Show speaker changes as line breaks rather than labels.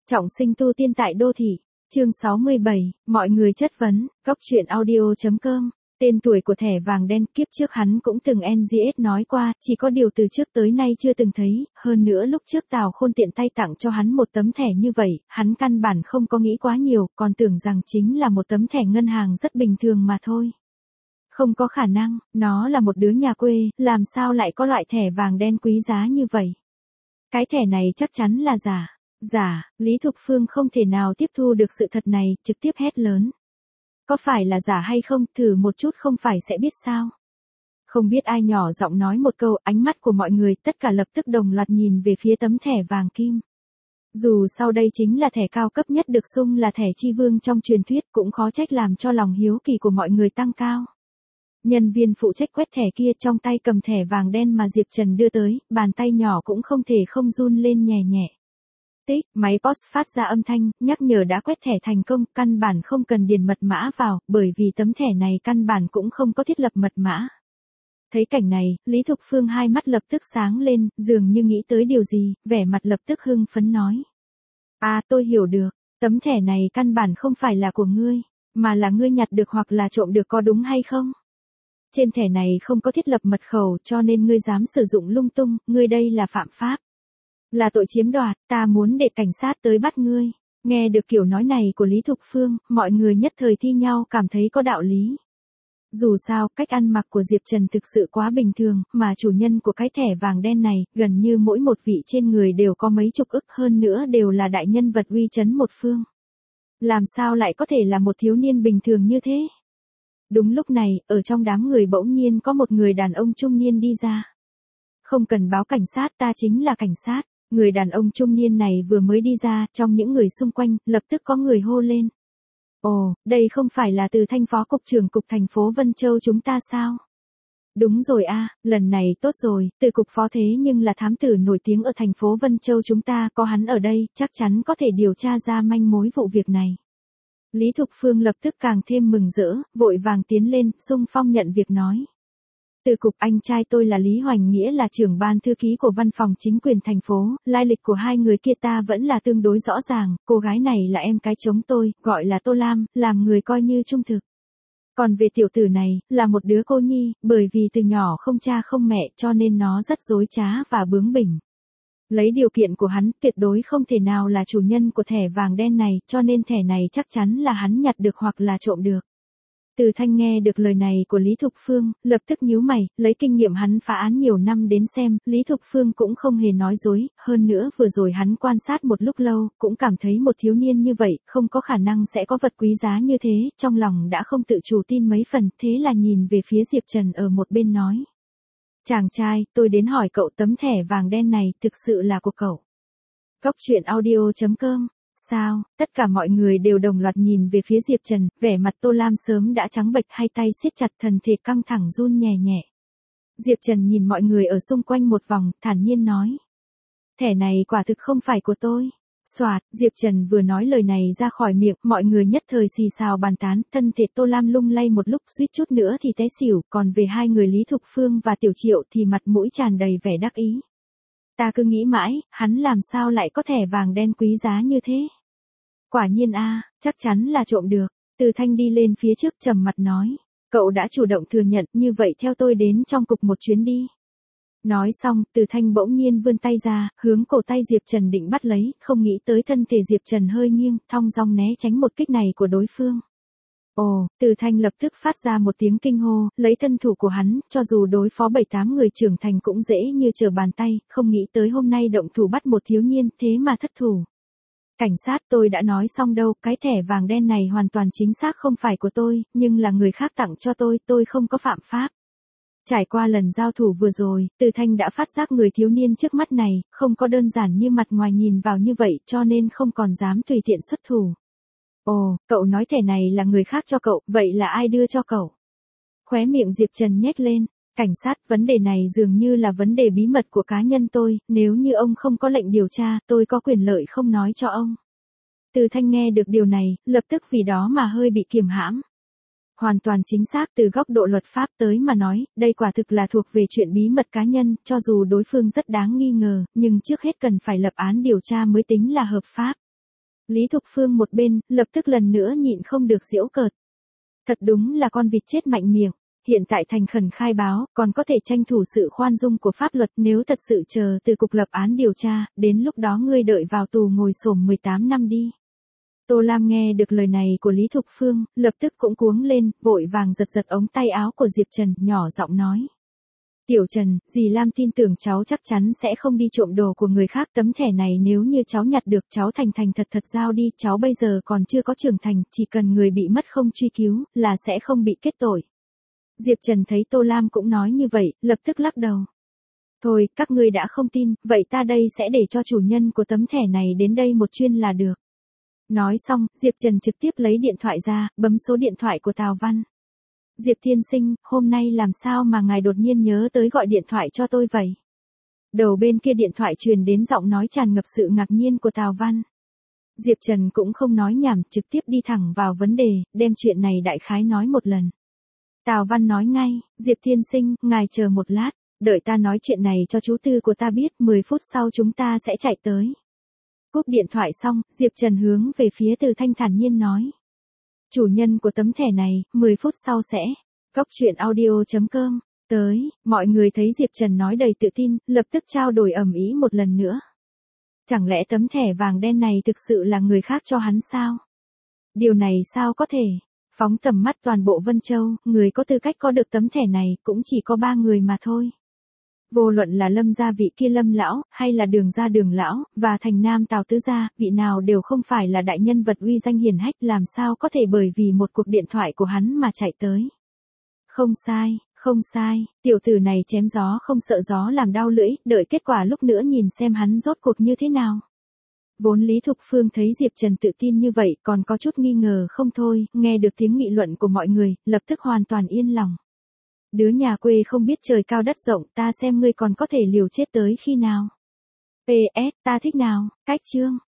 Trọng sinh tu tiên tại đô thị. Chương 67, mọi người chất vấn, góc truyện audio.com. Tên tuổi của thẻ vàng đen kiếp trước hắn cũng từng NGS nói qua, chỉ có điều từ trước tới nay chưa từng thấy, hơn nữa lúc trước Tào Khôn tiện tay tặng cho hắn một tấm thẻ như vậy, hắn căn bản không có nghĩ quá nhiều, còn tưởng rằng chính là một tấm thẻ ngân hàng rất bình thường mà thôi. Không có khả năng, nó là một đứa nhà quê, làm sao lại có loại thẻ vàng đen quý giá như vậy? Cái thẻ này chắc chắn là giả. Giả, Lý Thục Phương không thể nào tiếp thu được sự thật này, trực tiếp hét lớn. Có phải là giả hay không, thử một chút không phải sẽ biết sao. Không biết ai nhỏ giọng nói một câu, ánh mắt của mọi người tất cả lập tức đồng loạt nhìn về phía tấm thẻ vàng kim. Dù sau đây chính là thẻ cao cấp nhất được xưng là thẻ chi vương trong truyền thuyết, cũng khó trách làm cho lòng hiếu kỳ của mọi người tăng cao. Nhân viên phụ trách quét thẻ kia trong tay cầm thẻ vàng đen mà Diệp Trần đưa tới, bàn tay nhỏ cũng không thể không run lên nhẹ nhẹ. Tích, máy POS phát ra âm thanh, nhắc nhở đã quét thẻ thành công, căn bản không cần điền mật mã vào, bởi vì tấm thẻ này căn bản cũng không có thiết lập mật mã. Thấy cảnh này, Lý Thục Phương hai mắt lập tức sáng lên, dường như nghĩ tới điều gì, vẻ mặt lập tức hưng phấn nói. À, tôi hiểu được, tấm thẻ này căn bản không phải là của ngươi, mà là ngươi nhặt được hoặc là trộm được, có đúng hay không? Trên thẻ này không có thiết lập mật khẩu cho nên ngươi dám sử dụng lung tung, ngươi đây là phạm pháp. Là tội chiếm đoạt, ta muốn để cảnh sát tới bắt ngươi. Nghe được kiểu nói này của Lý Thục Phương, mọi người nhất thời thi nhau cảm thấy có đạo lý. Dù sao, cách ăn mặc của Diệp Trần thực sự quá bình thường, mà chủ nhân của cái thẻ vàng đen này, gần như mỗi một vị trên người đều có mấy chục ức, hơn nữa đều là đại nhân vật uy chấn một phương. Làm sao lại có thể là một thiếu niên bình thường như thế? Đúng lúc này, ở trong đám người bỗng nhiên có một người đàn ông trung niên đi ra. Không cần báo cảnh sát, ta chính là cảnh sát. Người đàn ông trung niên này vừa mới đi ra, trong những người xung quanh, lập tức có người hô lên. Ồ, đây không phải là Từ Thanh phó cục trưởng cục thành phố Vân Châu chúng ta sao? Đúng rồi a, lần này tốt rồi, Từ cục phó thế nhưng là thám tử nổi tiếng ở thành phố Vân Châu chúng ta, có hắn ở đây, chắc chắn có thể điều tra ra manh mối vụ việc này. Lý Thục Phương lập tức càng thêm mừng rỡ, vội vàng tiến lên, xung phong nhận việc nói. Từ cục, anh trai tôi là Lý Hoành Nghĩa, là trưởng ban thư ký của văn phòng chính quyền thành phố, lai lịch của hai người kia ta vẫn là tương đối rõ ràng, cô gái này là em cái chống tôi, gọi là Tô Lam, làm người coi như trung thực. Còn về tiểu tử này, là một đứa cô nhi, bởi vì từ nhỏ không cha không mẹ cho nên nó rất dối trá và bướng bỉnh. Lấy điều kiện của hắn, tuyệt đối không thể nào là chủ nhân của thẻ vàng đen này, cho nên thẻ này chắc chắn là hắn nhặt được hoặc là trộm được. Từ Thanh nghe được lời này của Lý Thục Phương, lập tức nhíu mày, lấy kinh nghiệm hắn phá án nhiều năm đến xem, Lý Thục Phương cũng không hề nói dối, hơn nữa vừa rồi hắn quan sát một lúc lâu, cũng cảm thấy một thiếu niên như vậy, không có khả năng sẽ có vật quý giá như thế, trong lòng đã không tự chủ tin mấy phần, thế là nhìn về phía Diệp Trần ở một bên nói. Chàng trai, tôi đến hỏi cậu, tấm thẻ vàng đen này thực sự là của cậu. Góc truyện audio.com. Sao, tất cả mọi người đều đồng loạt nhìn về phía Diệp Trần, vẻ mặt Tô Lam sớm đã trắng bệch, hai tay siết chặt, thân thể căng thẳng run nhẹ nhẹ. Diệp Trần nhìn mọi người ở xung quanh một vòng, thản nhiên nói. Thẻ này quả thực không phải của tôi. Soạt, Diệp Trần vừa nói lời này ra khỏi miệng, mọi người nhất thời xì xào bàn tán, thân thể Tô Lam lung lay một lúc, suýt chút nữa thì té xỉu, còn về hai người Lý Thục Phương và Tiểu Triệu thì mặt mũi tràn đầy vẻ đắc ý. Ta cứ nghĩ mãi, hắn làm sao lại có thẻ vàng đen quý giá như thế? Quả nhiên a, chắc chắn là trộm được. Từ Thanh đi lên phía trước trầm mặt nói. Cậu đã chủ động thừa nhận, như vậy theo tôi đến trong cục một chuyến đi. Nói xong, Từ Thanh bỗng nhiên vươn tay ra, hướng cổ tay Diệp Trần định bắt lấy, không nghĩ tới thân thể Diệp Trần hơi nghiêng, thong dong né tránh một kích này của đối phương. Ồ, Từ Thanh lập tức phát ra một tiếng kinh hô, lấy thân thủ của hắn, cho dù đối phó 7-8 người trưởng thành cũng dễ như trở bàn tay, không nghĩ tới hôm nay động thủ bắt một thiếu niên, thế mà thất thủ. Cảnh sát, tôi đã nói xong đâu, cái thẻ vàng đen này hoàn toàn chính xác không phải của tôi, nhưng là người khác tặng cho tôi không có phạm pháp. Trải qua lần giao thủ vừa rồi, Từ Thanh đã phát giác người thiếu niên trước mắt này, không có đơn giản như mặt ngoài nhìn vào như vậy, cho nên không còn dám tùy tiện xuất thủ. Ồ, cậu nói thẻ này là người khác cho cậu, vậy là ai đưa cho cậu? Khóe miệng Diệp Trần nhếch lên. Cảnh sát, vấn đề này dường như là vấn đề bí mật của cá nhân tôi, nếu như ông không có lệnh điều tra, tôi có quyền lợi không nói cho ông. Từ Thanh nghe được điều này, lập tức vì đó mà hơi bị kiềm hãm. Hoàn toàn chính xác, từ góc độ luật pháp tới mà nói, đây quả thực là thuộc về chuyện bí mật cá nhân, cho dù đối phương rất đáng nghi ngờ, nhưng trước hết cần phải lập án điều tra mới tính là hợp pháp. Lý Thục Phương một bên, lập tức lần nữa nhịn không được giễu cợt. Thật đúng là con vịt chết mạnh miệng. Hiện tại thành khẩn khai báo, còn có thể tranh thủ sự khoan dung của pháp luật, nếu thật sự chờ từ cục lập án điều tra, đến lúc đó ngươi đợi vào tù ngồi xổm 18 năm đi. Tô Lam nghe được lời này của Lý Thục Phương, lập tức cũng cuống lên, vội vàng giật giật ống tay áo của Diệp Trần, nhỏ giọng nói. Tiểu Trần, dì Lam tin tưởng cháu chắc chắn sẽ không đi trộm đồ của người khác, tấm thẻ này nếu như cháu nhặt được cháu thành thành thật thật giao đi, cháu bây giờ còn chưa có trưởng thành, chỉ cần người bị mất không truy cứu, là sẽ không bị kết tội. Diệp Trần thấy Tô Lam cũng nói như vậy, lập tức lắc đầu. Thôi, các ngươi đã không tin, vậy ta đây sẽ để cho chủ nhân của tấm thẻ này đến đây một chuyên là được. Nói xong, Diệp Trần trực tiếp lấy điện thoại ra, bấm số điện thoại của Tào Văn. Diệp tiên sinh, hôm nay làm sao mà ngài đột nhiên nhớ tới gọi điện thoại cho tôi vậy? Đầu bên kia điện thoại truyền đến giọng nói tràn ngập sự ngạc nhiên của Tào Văn. Diệp Trần cũng không nói nhảm, trực tiếp đi thẳng vào vấn đề, đem chuyện này đại khái nói một lần. Tào Văn nói ngay, Diệp tiên sinh, ngài chờ một lát, đợi ta nói chuyện này cho chú tư của ta biết, 10 phút sau chúng ta sẽ chạy tới. Cúp điện thoại xong, Diệp Trần hướng về phía Từ Thanh thản nhiên nói. Chủ nhân của tấm thẻ này, 10 phút sau sẽ. Cóc truyện audio.com. Tới, mọi người thấy Diệp Trần nói đầy tự tin, lập tức trao đổi ầm ĩ một lần nữa. Chẳng lẽ tấm thẻ vàng đen này thực sự là người khác cho hắn sao? Điều này sao có thể? Phóng tầm mắt toàn bộ Vân Châu, người có tư cách có được tấm thẻ này cũng chỉ có 3 người mà thôi. Vô luận là Lâm gia vị kia Lâm lão, hay là Đường gia Đường lão, và Thành Nam Tào tứ gia, vị nào đều không phải là đại nhân vật uy danh hiển hách, làm sao có thể bởi vì một cuộc điện thoại của hắn mà chạy tới. Không sai, không sai, tiểu tử này chém gió không sợ gió làm đau lưỡi, đợi kết quả lúc nữa nhìn xem hắn rốt cuộc như thế nào. Vốn Lý Thục Phương thấy Diệp Trần tự tin như vậy, còn có chút nghi ngờ không thôi, nghe được tiếng nghị luận của mọi người, lập tức hoàn toàn yên lòng. Đứa nhà quê không biết trời cao đất rộng, ta xem ngươi còn có thể liều chết tới khi nào. PS, ta thích nào, cách chương.